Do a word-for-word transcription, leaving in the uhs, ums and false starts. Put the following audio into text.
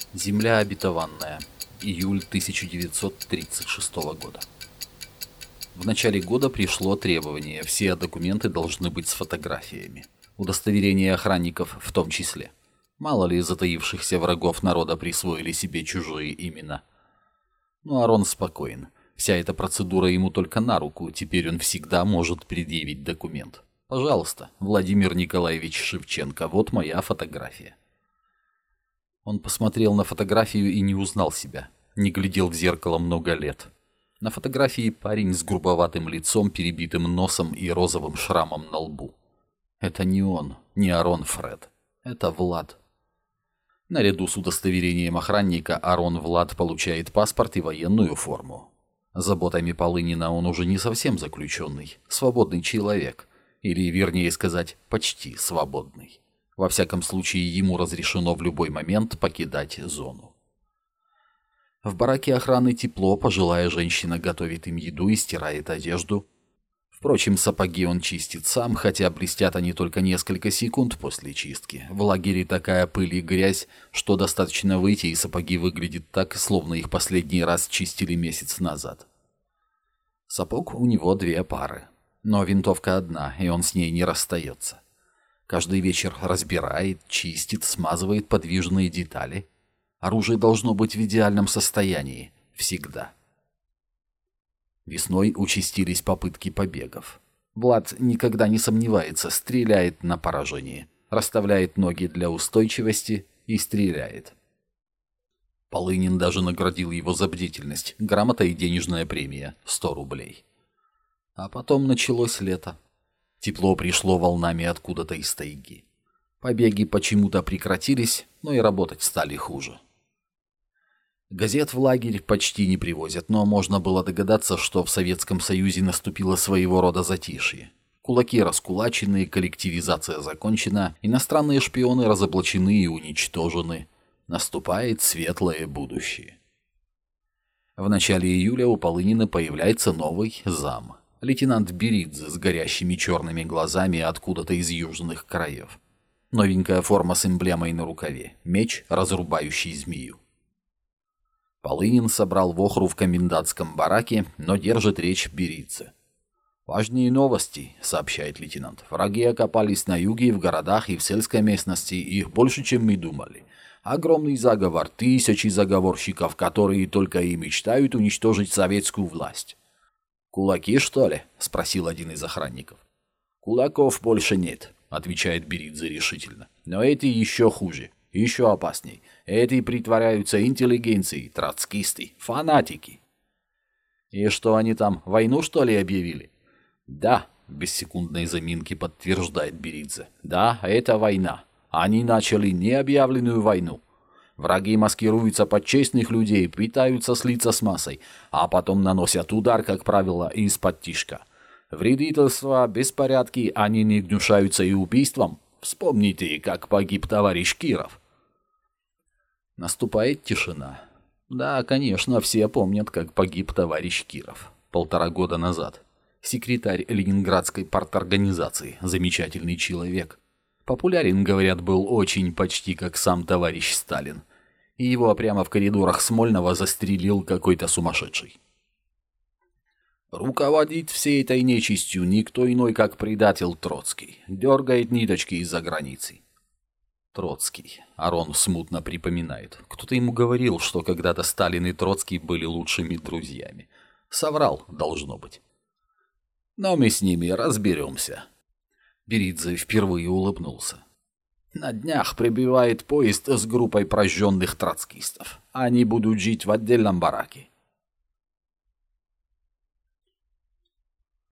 Земля обетованная. Июль тысяча девятьсот тридцать шестого года. В начале года пришло требование, все документы должны быть с фотографиями. Удостоверения охранников в том числе. Мало ли затаившихся врагов народа присвоили себе чужие имена. Но Арон спокоен. Вся эта процедура ему только на руку, теперь он всегда может предъявить документ. Пожалуйста, Владимир Николаевич Шевченко, вот моя фотография. Он посмотрел на фотографию и не узнал себя. Не глядел в зеркало много лет. На фотографии парень с грубоватым лицом, перебитым носом и розовым шрамом на лбу. Это не он, не Арон Фред. Это Влад. Наряду с удостоверением охранника Арон Влад получает паспорт и военную форму. Заботами Полынина он уже не совсем заключенный, свободный человек. Или, вернее сказать, почти свободный. Во всяком случае, ему разрешено в любой момент покидать зону. В бараке охраны тепло, пожилая женщина готовит им еду и стирает одежду. Впрочем, сапоги он чистит сам, хотя блестят они только несколько секунд после чистки. В лагере такая пыль и грязь, что достаточно выйти, и сапоги выглядят так, словно их последний раз чистили месяц назад. Сапог у него две пары, но винтовка одна, и он с ней не расстается. Каждый вечер разбирает, чистит, смазывает подвижные детали. Оружие должно быть в идеальном состоянии. Всегда. Весной участились попытки побегов. Влад никогда не сомневается, стреляет на поражение. Расставляет ноги для устойчивости и стреляет. Полынин даже наградил его за бдительность. Грамота и денежная премия. сто рублей. А потом началось лето. Тепло пришло волнами откуда-то из тайги. Побеги почему-то прекратились, но и работать стали хуже. Газет в лагерь почти не привозят, но можно было догадаться, что в Советском Союзе наступило своего рода затишье. Кулаки раскулачены, коллективизация закончена, иностранные шпионы разоблачены и уничтожены. Наступает светлое будущее. В начале июля у Полынина появляется новый зам. Лейтенант Беридзе с горящими черными глазами откуда-то из южных краев. Новенькая форма с эмблемой на рукаве. Меч, разрубающий змею. Полынин собрал вохру в комендантском бараке, но держит речь Беридзе. «Важные новости», — сообщает лейтенант. «Враги окопались на юге, в городах и в сельской местности. Их больше, чем мы думали. Огромный заговор, тысячи заговорщиков, которые только и мечтают уничтожить советскую власть». «Кулаки, что ли?» — спросил один из охранников. «Кулаков больше нет», — отвечает Беридзе решительно. «Но эти еще хуже, еще опасней. Эти притворяются интеллигенцией, троцкисты, фанатики». «И что они там, войну, что ли, объявили?» «Да», — без секундной заминки подтверждает Беридзе. «Да, это война. Они начали необъявленную войну. Враги маскируются под честных людей, пытаются слиться с массой, а потом наносят удар, как правило, из-под тишка. Вредительство, беспорядки, они не гнушаются и убийством. Вспомните, как погиб товарищ Киров». Наступает тишина. Да, конечно, все помнят, как погиб товарищ Киров. Полтора года назад. Секретарь Ленинградской парторганизации. Замечательный человек. Популярен, говорят, был очень, почти как сам товарищ Сталин. И его прямо в коридорах Смольного застрелил какой-то сумасшедший. Руководит всей этой нечистью никто иной, как предатель Троцкий. Дергает ниточки из-за границы. Троцкий. Арон смутно припоминает. Кто-то ему говорил, что когда-то Сталин и Троцкий были лучшими друзьями. Соврал, должно быть. Но мы с ними разберемся. Беридзе впервые улыбнулся. На днях прибывает поезд с группой прожженных троцкистов. Они будут жить в отдельном бараке.